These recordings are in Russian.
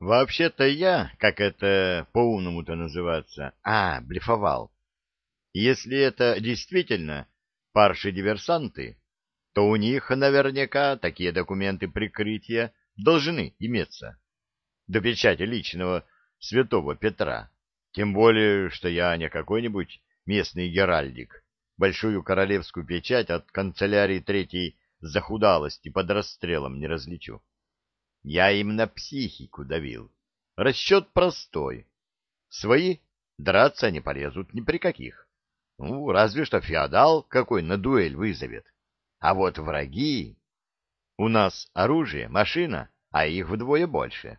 Вообще-то я, как это по-умному-то называется, блефовал. Если это действительно парши-диверсанты, то у них наверняка такие документы прикрытия должны иметься. До печати личного святого Петра. Тем более, что я не какой-нибудь местный геральдик. Большую королевскую печать от канцелярии третьей захудалости под расстрелом не различу. Я им на психику давил. Расчет простой. Свои драться не полезут ни при каких. Ну, разве что феодал какой на дуэль вызовет. А вот враги... У нас оружие, машина, а их вдвое больше.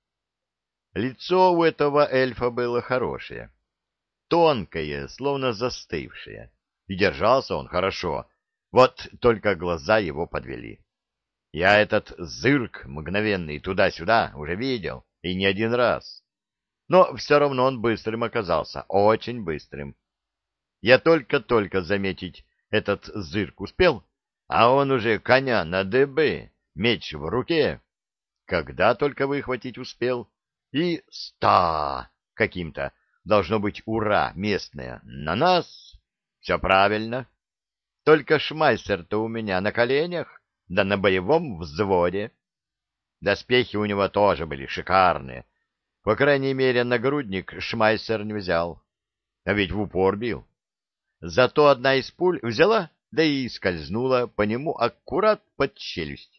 Лицо у этого эльфа было хорошее. Тонкое, словно застывшее. И держался он хорошо. Вот только глаза его подвели. Я этот зырк мгновенный туда-сюда уже видел, и не один раз. Но все равно он быстрым оказался, очень быстрым. Я только-только заметить этот зырк успел, а он уже коня на дыбы, меч в руке. Когда только выхватить успел. И каким-то, должно быть, ура местное, на нас. Все правильно. Только шмайсер-то у меня на коленях, да на боевом взводе. Доспехи у него тоже были шикарные. По крайней мере, нагрудник шмайсер не взял. А ведь в упор бил. Зато одна из пуль взяла, да и скользнула по нему аккурат под челюсть.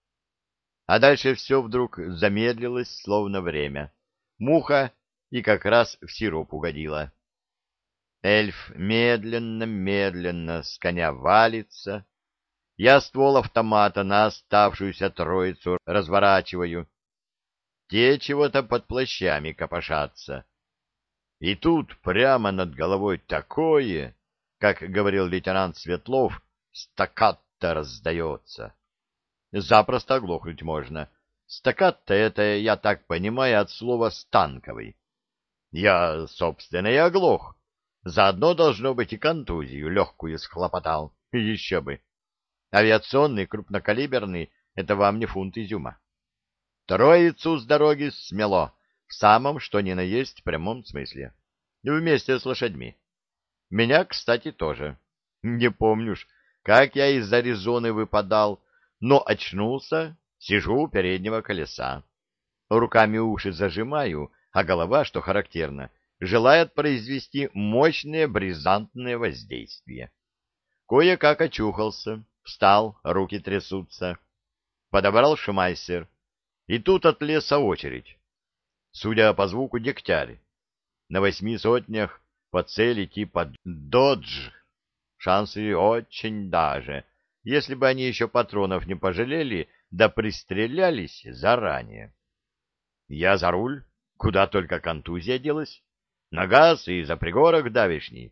А дальше все вдруг замедлилось, словно время. Муха и как раз в сироп угодила. Эльф медленно-медленно с коня валится. Я ствол автомата на оставшуюся троицу разворачиваю. Те чего-то под плащами копошатся. И тут прямо над головой такое, как говорил лейтенант Светлов, стаккато раздается. Запросто оглохнуть можно. Стаккато — это, я так понимаю, от слова «станковый». Я, собственно, и оглох. Заодно, должно быть, и контузию легкую схлопотал. Еще бы. Авиационный, крупнокалиберный — это вам не фунт изюма. Троицу с дороги смело, в самом что ни на есть прямом смысле. Вместе с лошадьми. Меня, кстати, тоже. Не помню ж, как я из Аризоны выпадал, но очнулся, сижу у переднего колеса. Руками уши зажимаю, а голова, что характерно, желает произвести мощное бризантное воздействие. Кое-как очухался, встал, руки трясутся. Подобрал шмайсер. И тут от леса очередь. Судя по звуку, дегтярь. На 8 сотнях по цели типа «Додж». Шансы очень даже, если бы они еще патронов не пожалели, да пристрелялись заранее. Я за руль, куда только контузия делась. На газ и за пригорок давишний.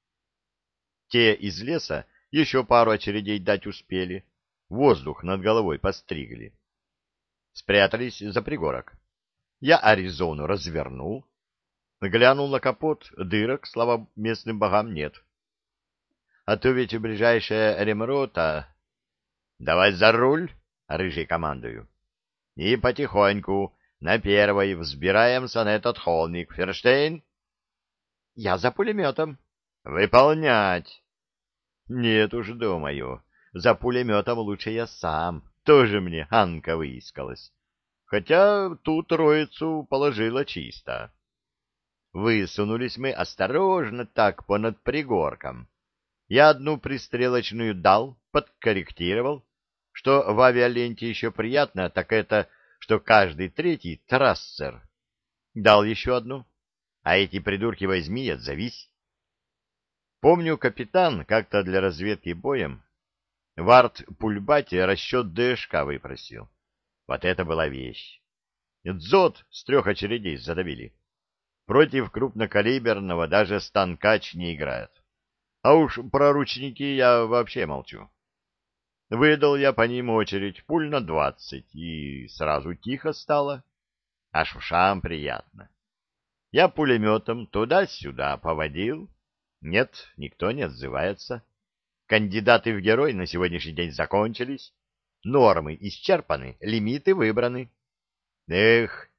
Те из леса еще пару очередей дать успели. Воздух над головой постригли. Спрятались за пригорок. Я Аризону развернул. Глянул на капот, дырок, слава местным богам, нет. А то ведь ближайшая ремрота... Давай за руль, рыжий командую. И потихоньку на первой взбираемся на этот холмик. Ферштейн? Я за пулеметом. Выполнять. Нет уж, думаю, за пулеметом лучше я сам. Тоже мне Анка выискалась. Хотя тут троицу положила чисто. Высунулись мы осторожно так понад пригорком. Я одну пристрелочную дал, подкорректировал. Что в авиаленте еще приятно, так это, что каждый третий трассер. Дал еще одну. А эти придурки возьми и отзовись. Помню, капитан как-то для разведки боем в арт-пульбате расчет ДШК выпросил. Вот это была вещь. Дзот с 3 очередей задавили. Против крупнокалиберного даже станкач не играет. А уж про ручники я вообще молчу. Выдал я по ним очередь пуль на 20, и сразу тихо стало. Аж ушам приятно. Я пулеметом туда-сюда поводил. Нет, никто не отзывается. Кандидаты в герой на сегодняшний день закончились. Нормы исчерпаны, лимиты выбраны. Эх,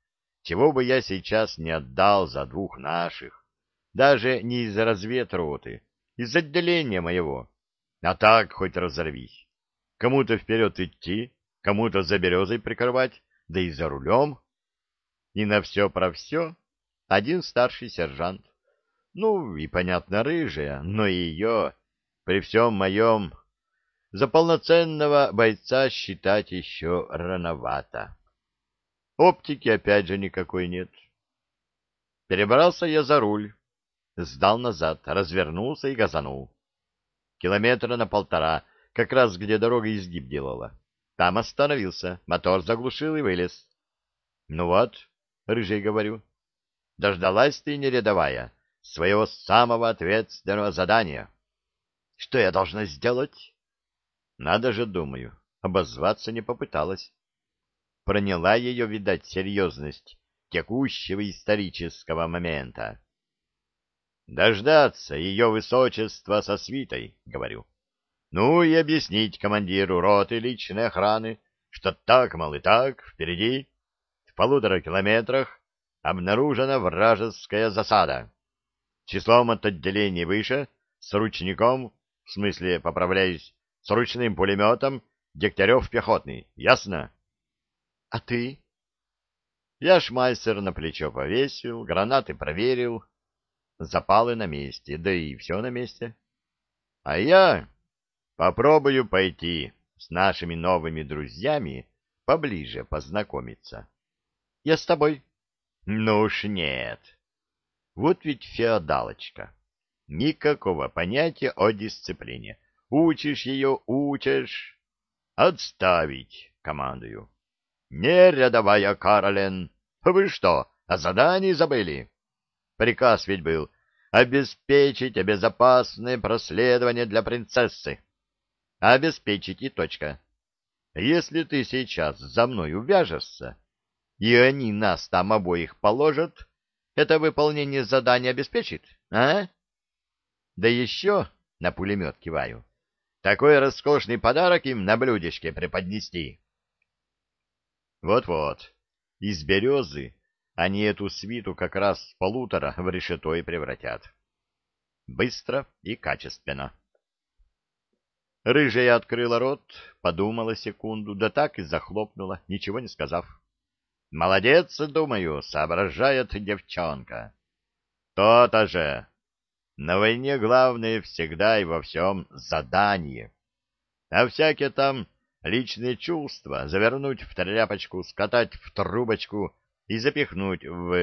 чего бы я сейчас не отдал за двух наших, даже не из разведроты, из отделения моего, а так хоть разорвись. Кому-то вперед идти, кому-то за березой прикрывать, да и за рулем. И на все про все один старший сержант. Ну, и, понятно, рыжая, но ее, при всем моем, за полноценного бойца считать еще рановато. Оптики опять же никакой нет. Перебрался я за руль, сдал назад, развернулся и газанул. Километра на полтора, как раз где дорога изгиб делала. Там остановился, мотор заглушил и вылез. Ну вот, рыжий говорю, дождалась ты, не рядовая, своего самого ответственного задания. Что я должна сделать? Надо же, думаю, обозваться не попыталась. Проняла ее, видать, серьезность текущего исторического момента. Дождаться ее высочества со свитой, говорю. Ну и объяснить командиру роты личной охраны, что так, мол, и так, впереди, в 1,5 километрах, обнаружена вражеская засада. Числом от отделений выше, с ручником, в смысле, поправляюсь, с ручным пулеметом, Дегтярев пехотный. Ясно? — А ты? Я шмайсер на плечо повесил, гранаты проверил, запалы на месте, да и все на месте. А я попробую пойти с нашими новыми друзьями поближе познакомиться. Я с тобой. Ну уж нет. Вот ведь феодалочка. Никакого понятия о дисциплине. Учишь ее, учишь. Отставить, командую. Не рядовая Каролин. Вы что, о задании забыли? Приказ ведь был обеспечить безопасное проследование для принцессы. Обеспечить и точка. Если ты сейчас за мной увяжешься, и они нас там обоих положат, это выполнение задания обеспечит, а? Да еще, на пулемет киваю, такой роскошный подарок им на блюдечке преподнести. Вот-вот, из березы они эту свиту как раз с 1,5 в решето и превратят. Быстро и качественно. Рыжая открыла рот, подумала секунду, да так и захлопнула, ничего не сказав. Молодец, думаю, соображает девчонка. То-то же. На войне главное всегда и во всем задание. А всякие там личные чувства завернуть в тряпочку, скатать в трубочку и запихнуть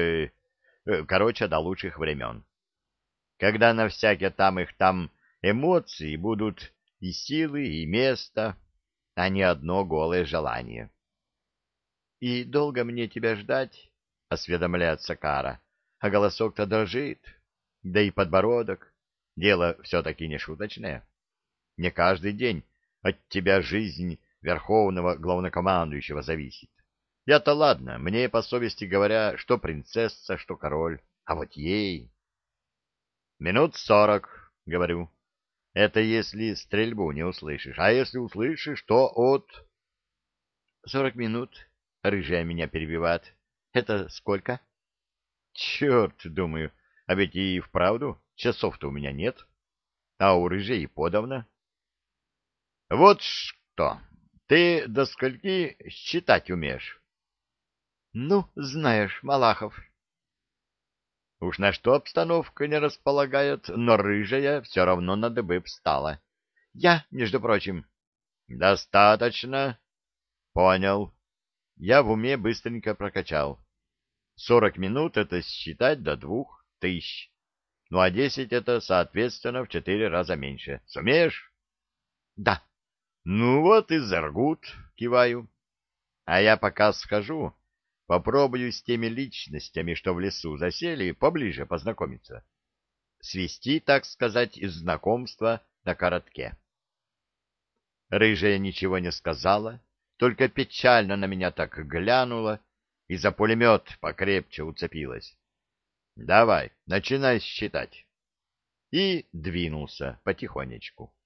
короче, до лучших времен. Когда на всякие там их там эмоции будут и силы, и место, а не одно голое желание. — И долго мне тебя ждать? — осведомляется Кара. — А голосок-то дрожит. Да и подбородок. Дело все-таки не шуточное. Не каждый день от тебя жизнь верховного главнокомандующего зависит. Я-то ладно, мне, по совести говоря, что принцесса, что король, а вот ей... 40 минут, говорю. Это если стрельбу не услышишь. А если услышишь, то от... 40 минут, рыжая меня перебивает. Это сколько? Черт, думаю, а ведь и вправду часов-то у меня нет. А у рыжей подавно. Вот что, ты до скольки считать умеешь? Ну, знаешь, Малахов. Уж на что обстановка не располагает, но рыжая все равно на дыбы встала. Я, между прочим. Достаточно. Понял. Я в уме быстренько прокачал. 40 минут — это считать до 2000. Ну, а 10 — это, соответственно, в 4 раза меньше. Сумеешь? Да. Ну вот и заргут, киваю. А я пока схожу, попробую с теми личностями, что в лесу засели, поближе познакомиться. Свести, так сказать, из знакомства на коротке. Рыжая ничего не сказала, только печально на меня так глянула и за пулемет покрепче уцепилась. Давай, начинай считать. И двинулся потихонечку.